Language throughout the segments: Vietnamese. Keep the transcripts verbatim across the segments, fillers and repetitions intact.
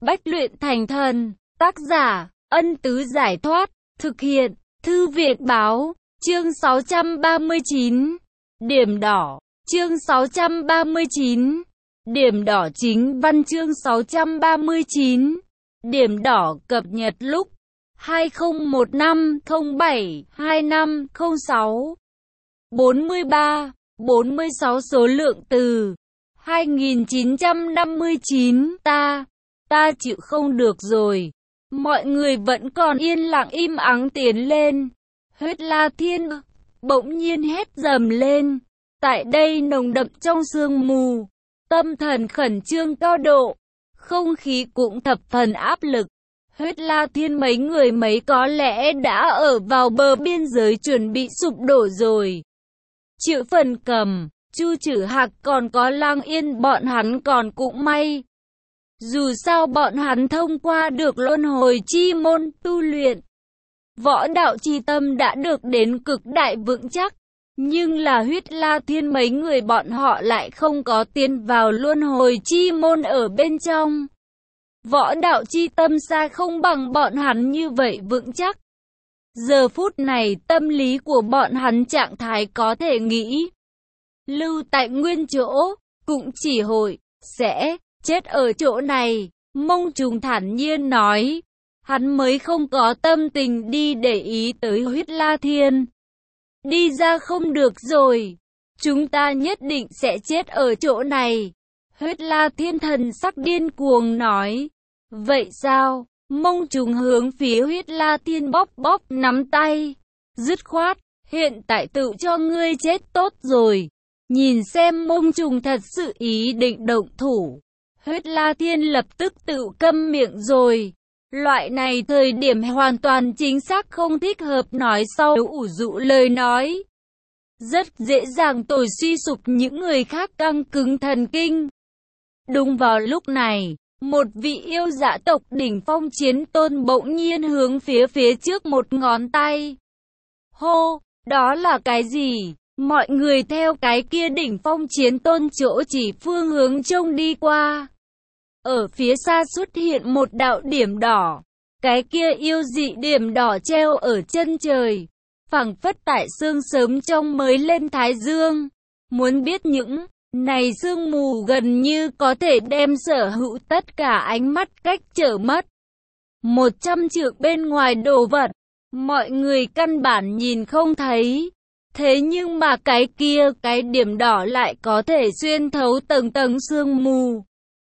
Bách luyện thành thần. Tác giả, Ân Tứ Giải Thoát. Thực hiện, Thư Việt Báo. Chương sáu trăm ba mươi chín. Điểm đỏ. Chương sáu trăm ba mươi chín. Điểm đỏ chính văn chương sáu trăm ba mươi chín. Điểm đỏ cập nhật lúc hai không một năm không bảy hai năm không sáu. bốn mươi ba, bốn mươi sáu số lượng từ hai nghìn chín trăm năm mươi chín. Ta, ta chịu không được rồi. Mọi người vẫn còn yên lặng im ắng tiến lên. Huyết La Thiên bỗng nhiên hét dầm lên. Tại đây nồng đậm trong sương mù, tâm thần khẩn trương cao độ, không khí cũng thập phần áp lực. Huyết La Thiên mấy người mấy có lẽ đã ở vào bờ biên giới chuẩn bị sụp đổ rồi. Triệu Phần Cầm, Chu Trử Hạc còn có Lang Yên bọn hắn còn cũng may. Dù sao bọn hắn thông qua được luân hồi chi môn tu luyện, võ đạo chi tâm đã được đến cực đại vững chắc. Nhưng là Huyết La Thiên mấy người bọn họ lại không có tiến vào luân hồi chi môn ở bên trong. Võ đạo chi tâm xa không bằng bọn hắn như vậy vững chắc. Giờ phút này tâm lý của bọn hắn trạng thái có thể nghĩ lưu tại nguyên chỗ, cũng chỉ hội sẽ chết ở chỗ này. Mông Trùng thản nhiên nói, hắn mới không có tâm tình đi để ý tới Huyết La Thiên. Đi ra không được rồi, chúng ta nhất định sẽ chết ở chỗ này. Huyết La Thiên thần sắc điên cuồng nói. Vậy sao? Mông Trùng hướng phía Huyết La Thiên bóp bóp nắm tay. Dứt khoát, hiện tại tự cho ngươi chết tốt rồi. Nhìn xem Mông Trùng thật sự ý định động thủ. Huyết La Thiên lập tức tự câm miệng rồi. Loại này thời điểm hoàn toàn chính xác không thích hợp nói sau ủ rũ lời nói. Rất dễ dàng tồi suy sụp những người khác căng cứng thần kinh. Đúng vào lúc này, một vị yêu dã tộc đỉnh phong chiến tôn bỗng nhiên hướng phía phía trước một ngón tay. Hô, đó là cái gì? Mọi người theo cái kia đỉnh phong chiến tôn chỗ chỉ phương hướng trông đi qua. Ở phía xa xuất hiện một đạo điểm đỏ. Cái kia yêu dị điểm đỏ treo ở chân trời, phảng phất tại sương sớm trong mới lên thái dương. Muốn biết những này sương mù gần như có thể đem sở hữu tất cả ánh mắt cách trở mất. Một trăm trượng bên ngoài đồ vật, mọi người căn bản nhìn không thấy. Thế nhưng mà cái kia, cái điểm đỏ lại có thể xuyên thấu tầng tầng sương mù,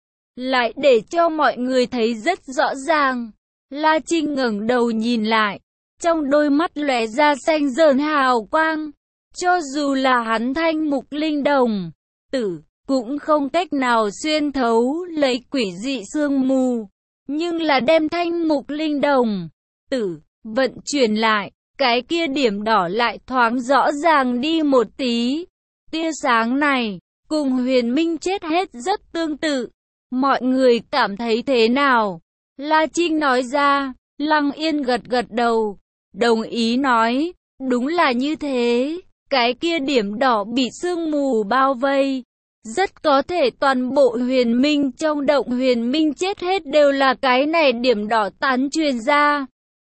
lại để cho mọi người thấy rất rõ ràng. La Trinh ngẩng đầu nhìn lại, trong đôi mắt lóe ra xanh rờn hào quang. Cho dù là hắn Thanh Mục Linh Đồng tử, cũng không cách nào xuyên thấu lấy quỷ dị sương mù. Nhưng là đem Thanh Mục Linh Đồng tử vận chuyển lại, cái kia điểm đỏ lại thoáng rõ ràng đi một tí. Tia sáng này, cùng Huyền Minh chết hết rất tương tự. Mọi người cảm thấy thế nào? La Trinh nói ra. Lăng Yên gật gật đầu, đồng ý nói, đúng là như thế. Cái kia điểm đỏ bị sương mù bao vây, rất có thể toàn bộ Huyền Minh trong động Huyền Minh chết hết đều là cái này điểm đỏ tán truyền ra.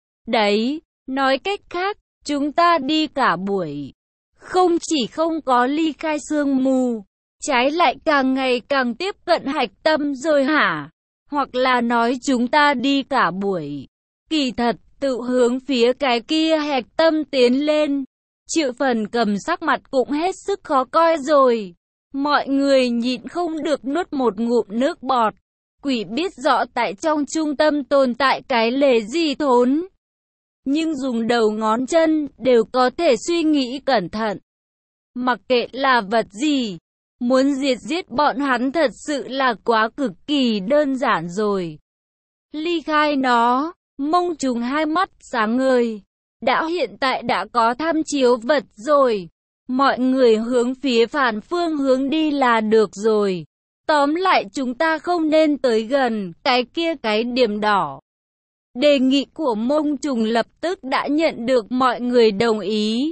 Đấy, nói cách khác, chúng ta đi cả buổi, không chỉ không có ly khai sương mù, trái lại càng ngày càng tiếp cận hạch tâm rồi hả? Hoặc là nói chúng ta đi cả buổi, kỳ thật tự hướng phía cái kia hạch tâm tiến lên. Triệu Phần Cầm sắc mặt cũng hết sức khó coi rồi. Mọi người nhịn không được nuốt một ngụm nước bọt. Quỷ biết rõ tại trong trung tâm tồn tại cái lề gì thốn, nhưng dùng đầu ngón chân đều có thể suy nghĩ cẩn thận. Mặc kệ là vật gì, muốn diệt giết bọn hắn thật sự là quá cực kỳ đơn giản rồi. Ly khai nó. Mông Trùng hai mắt sáng ngời. Đã hiện tại đã có tham chiếu vật rồi. Mọi người hướng phía phản phương hướng đi là được rồi. Tóm lại chúng ta không nên tới gần cái kia cái điểm đỏ. Đề nghị của Mông Trùng lập tức đã nhận được mọi người đồng ý.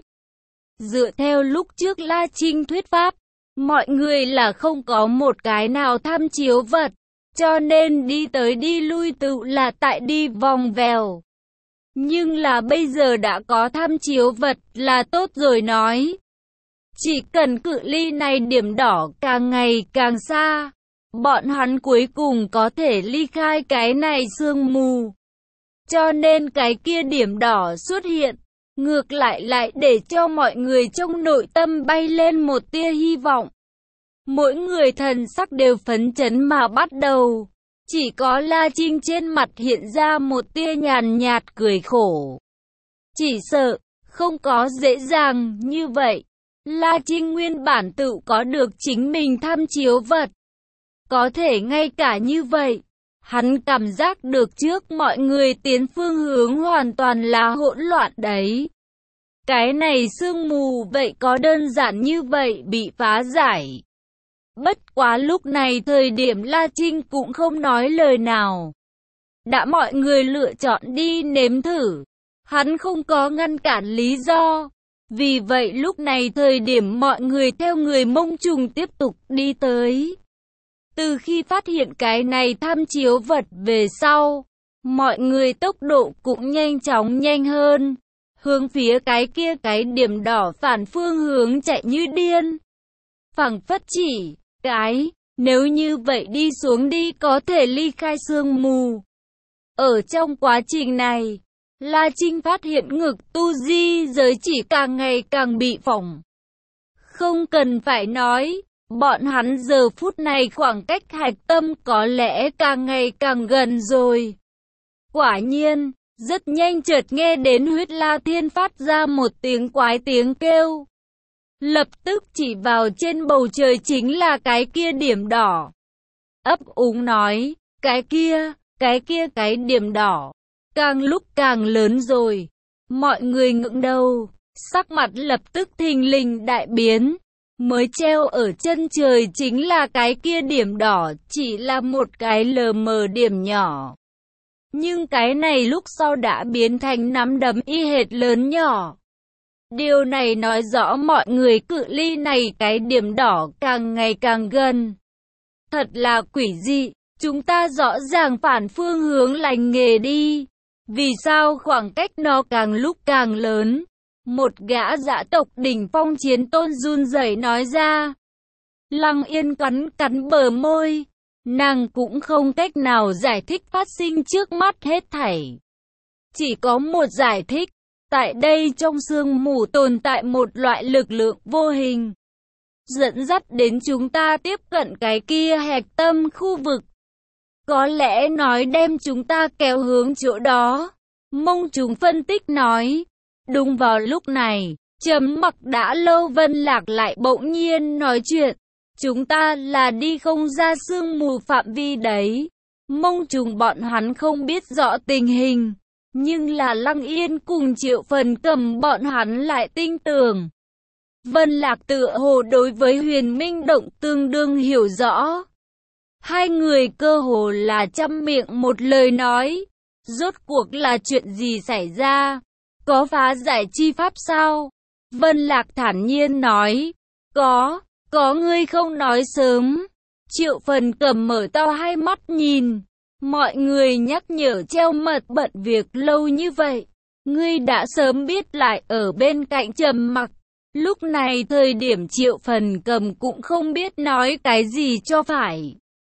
Dựa theo lúc trước La Trinh thuyết pháp, mọi người là không có một cái nào tham chiếu vật. cho nên đi tới đi lui tự là tại đi vòng vèo. Nhưng là bây giờ đã có tham chiếu vật là tốt rồi nói. Chỉ cần cự ly này điểm đỏ càng ngày càng xa, bọn hắn cuối cùng có thể ly khai cái này sương mù. Cho nên cái kia điểm đỏ xuất hiện, ngược lại lại để cho mọi người trong nội tâm bay lên một tia hy vọng. Mỗi người thần sắc đều phấn chấn mà bắt đầu. Chỉ có La Trinh trên mặt hiện ra một tia nhàn nhạt cười khổ. Chỉ sợ, không có dễ dàng như vậy. La Trinh nguyên bản tự có được chính mình tham chiếu vật. Có thể ngay cả như vậy, hắn cảm giác được trước mọi người tiến phương hướng hoàn toàn là hỗn loạn đấy. Cái này sương mù vậy có đơn giản như vậy bị phá giải. Bất quá lúc này thời điểm La Trinh cũng không nói lời nào. Đã mọi người lựa chọn đi nếm thử, hắn không có ngăn cản lý do. Vì vậy lúc này thời điểm mọi người theo người Mông Trùng tiếp tục đi tới. Từ khi phát hiện cái này tham chiếu vật về sau, mọi người tốc độ cũng nhanh chóng nhanh hơn. Hướng phía cái kia cái điểm đỏ phản phương hướng chạy như điên. Phảng phất chỉ cái, nếu như vậy đi xuống đi có thể ly khai sương mù. Ở trong quá trình này, La Trinh phát hiện ngực tu di giới chỉ càng ngày càng bị phỏng. Không cần phải nói, bọn hắn giờ phút này khoảng cách hạch tâm có lẽ càng ngày càng gần rồi. Quả nhiên, rất nhanh chợt nghe đến Huyết La Thiên phát ra một tiếng quái tiếng kêu. Lập tức chỉ vào trên bầu trời chính là cái kia điểm đỏ. Ấp úng nói, cái kia, cái kia cái điểm đỏ, càng lúc càng lớn rồi. Mọi người ngẩng đầu, sắc mặt lập tức thình lình đại biến. Mới treo ở chân trời chính là cái kia điểm đỏ, chỉ là một cái lờ mờ điểm nhỏ. Nhưng cái này lúc sau đã biến thành nắm đấm y hệt lớn nhỏ. Điều này nói rõ mọi người cự ly này cái điểm đỏ càng ngày càng gần. Thật là quỷ dị, chúng ta rõ ràng phản phương hướng lành nghề đi. Vì sao khoảng cách nó càng lúc càng lớn? Một gã dã tộc đỉnh phong chiến tôn run rẩy nói ra. Lăng Yên cắn cắn bờ môi. Nàng cũng không cách nào giải thích phát sinh trước mắt hết thảy. Chỉ có một giải thích. Tại đây trong sương mù tồn tại một loại lực lượng vô hình. Dẫn dắt đến chúng ta tiếp cận cái kia hạch tâm khu vực. Có lẽ nói đem chúng ta kéo hướng chỗ đó. Mông Trùng phân tích nói. Đúng vào lúc này, trầm mặc đã lâu Vân Lạc lại bỗng nhiên nói chuyện. Chúng ta là đi không ra sương mù phạm vi đấy. Mông Trùng bọn hắn không biết rõ tình hình. Nhưng là Lăng Yên cùng Triệu Phần Cầm bọn hắn lại tin tưởng. Vân Lạc tựa hồ đối với Huyền Minh Động tương đương hiểu rõ. Hai người cơ hồ là trăm miệng một lời nói. Rốt cuộc là chuyện gì xảy ra? Có phá giải chi pháp sao? Vân Lạc thản nhiên nói. Có, có ngươi không nói sớm. Triệu Phần Cầm mở to hai mắt nhìn. Mọi người nhắc nhở treo mật bận việc lâu như vậy. Ngươi đã sớm biết lại ở bên cạnh trầm mặc. Lúc này thời điểm Triệu Phần Cầm cũng không biết nói cái gì cho phải.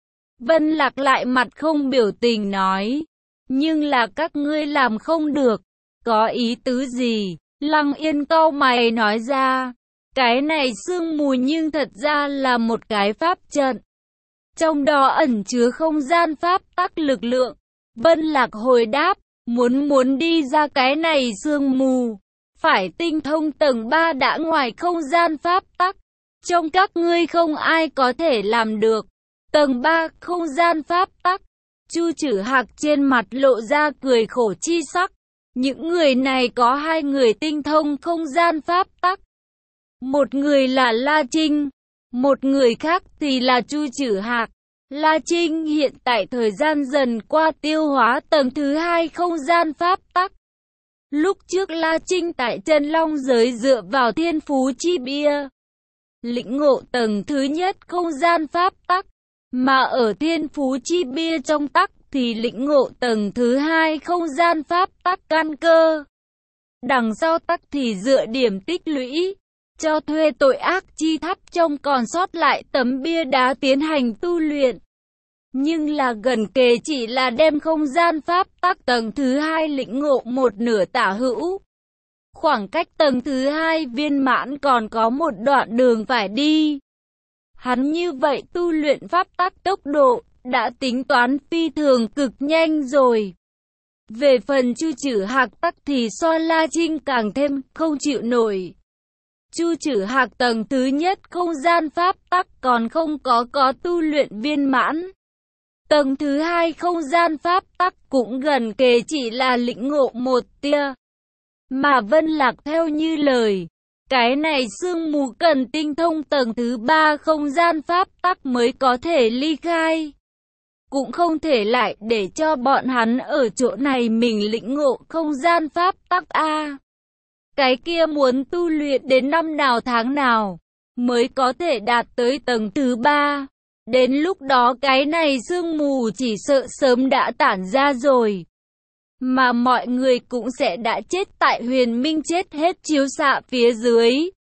Vân Lạc lại mặt không biểu tình nói. Nhưng là các ngươi làm không được. Có ý tứ gì? Lăng Yên cau mày nói ra. Cái này sương mù nhưng thật ra là một cái pháp trận. Trong đó ẩn chứa không gian pháp tắc lực lượng. Vân Lạc hồi đáp, muốn muốn đi ra cái này sương mù, phải tinh thông tầng ba đã ngoài không gian pháp tắc. Trong các ngươi không ai có thể làm được. Tầng ba không gian pháp tắc. Chu Trử Hạc trên mặt lộ ra cười khổ chi sắc. Những người này có hai người tinh thông không gian pháp tắc. Một người là La Trinh. Một người khác thì là Chu Trử Hạc. La Trinh hiện tại thời gian dần qua tiêu hóa tầng thứ hai không gian pháp tắc. Lúc trước La Trinh tại Chân Long giới dựa vào thiên phú chi bia. Lĩnh ngộ tầng thứ nhất không gian pháp tắc. Mà ở thiên phú chi bia trong tắc thì lĩnh ngộ tầng thứ hai không gian pháp tắc căn cơ. Đằng sau tắc thì dựa điểm tích lũy, cho thuê tội ác chi thắp trong còn sót lại tấm bia đá tiến hành tu luyện. Nhưng là gần kề chỉ là đem không gian pháp tắc tầng thứ hai lĩnh ngộ một nửa tả hữu. Khoảng cách tầng thứ hai viên mãn còn có một đoạn đường phải đi. Hắn như vậy tu luyện pháp tắc tốc độ, đã tính toán phi thường cực nhanh rồi. Về phần Chu Chử Hạc tắc thì so La Trinh càng thêm không chịu nổi. Chu Chử Hạc tầng thứ nhất không gian pháp tắc còn không có có tu luyện viên mãn. Tầng thứ hai không gian pháp tắc cũng gần kề chỉ là lĩnh ngộ một tia. Mà Vân Lạc theo như lời, cái này sương mù cần tinh thông tầng thứ ba không gian pháp tắc mới có thể ly khai. Cũng không thể lại để cho bọn hắn ở chỗ này mình lĩnh ngộ không gian pháp tắc a. Cái kia muốn tu luyện đến năm nào tháng nào mới có thể đạt tới tầng thứ ba. Đến lúc đó cái này sương mù chỉ sợ sớm đã tản ra rồi. Mà mọi người cũng sẽ đã chết tại huyền minh chết hết chiếu xạ phía dưới.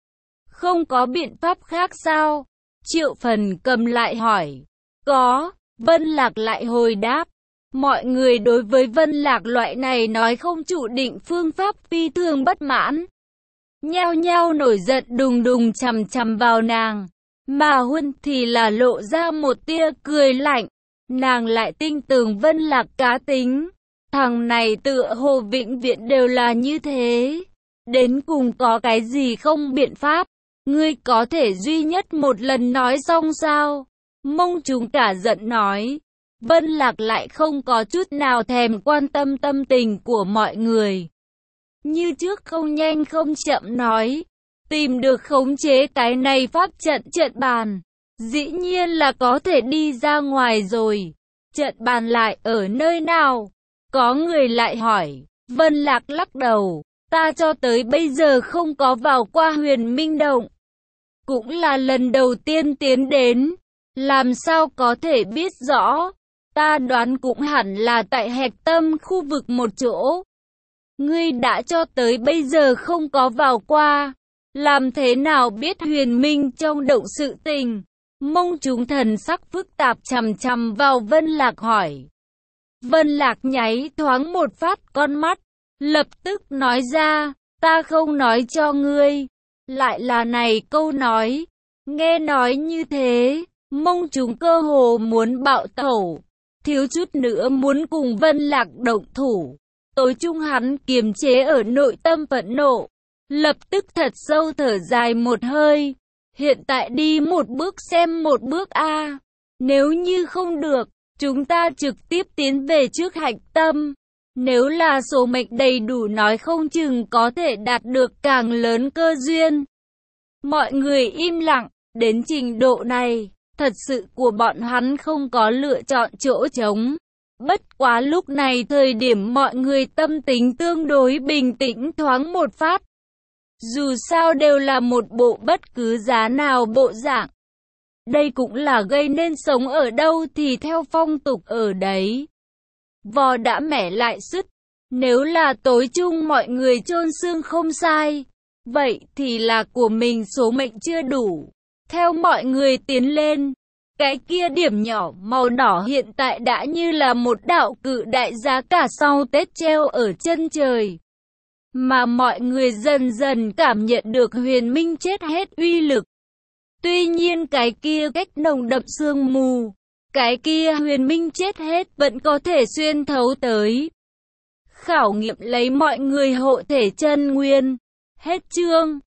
Không có biện pháp khác sao? Triệu Phần cầm lại hỏi. Có, Vân Lạc lại hồi đáp. Mọi người đối với Vân Lạc loại này nói không chủ định phương pháp phi thường bất mãn. Nhao nhao nổi giận đùng đùng chằm chằm vào nàng. Mà Huân thì là lộ ra một tia cười lạnh. Nàng lại tin tưởng Vân Lạc cá tính. Thằng này tựa hồ vĩnh viễn đều là như thế. Đến cùng có cái gì không biện pháp. Ngươi có thể duy nhất một lần nói xong sao? Mông chúng cả giận nói. Vân Lạc lại không có chút nào thèm quan tâm tâm tình của mọi người. Như trước không nhanh không chậm nói. Tìm được khống chế cái này pháp trận trận bàn. Dĩ nhiên là có thể đi ra ngoài rồi. Trận bàn lại ở nơi nào? Có người lại hỏi. Vân Lạc lắc đầu. Ta cho tới bây giờ không có vào qua huyền minh động. Cũng là lần đầu tiên tiến đến. Làm sao có thể biết rõ? Ta đoán cũng hẳn là tại hạch tâm khu vực một chỗ. Ngươi đã cho tới bây giờ không có vào qua. Làm thế nào biết huyền minh trong động sự tình? Mông chúng thần sắc phức tạp chằm chằm vào Vân Lạc hỏi. Vân Lạc nháy thoáng một phát con mắt. Lập tức nói ra. Ta không nói cho ngươi. Lại là này câu nói. Nghe nói như thế. Mông chúng cơ hồ muốn bạo tẩu. Thiếu chút nữa muốn cùng Vân Lạc động thủ. Tối chung hắn kiềm chế ở nội tâm phẫn nộ. Lập tức thật sâu thở dài một hơi. Hiện tại đi một bước xem một bước a. Nếu như không được, chúng ta trực tiếp tiến về trước hạch tâm. Nếu là số mệnh đầy đủ nói không chừng có thể đạt được càng lớn cơ duyên. Mọi người im lặng, đến trình độ này, thật sự của bọn hắn không có lựa chọn chỗ trống. Bất quá lúc này thời điểm mọi người tâm tính tương đối bình tĩnh thoáng một phát. Dù sao đều là một bộ bất cứ giá nào bộ dạng. Đây cũng là gây nên sống ở đâu thì theo phong tục ở đấy. Vò đã mẻ lại sứt. Nếu là tối chung mọi người chôn xương không sai, vậy thì là của mình số mệnh chưa đủ. Theo mọi người tiến lên, cái kia điểm nhỏ màu đỏ hiện tại đã như là một đạo cự đại giá cả sau Tết treo ở chân trời. Mà mọi người dần dần cảm nhận được huyền minh chết hết uy lực. Tuy nhiên cái kia cách nồng đậm sương mù, cái kia huyền minh chết hết vẫn có thể xuyên thấu tới. Khảo nghiệm lấy mọi người hộ thể chân nguyên. Hết chương.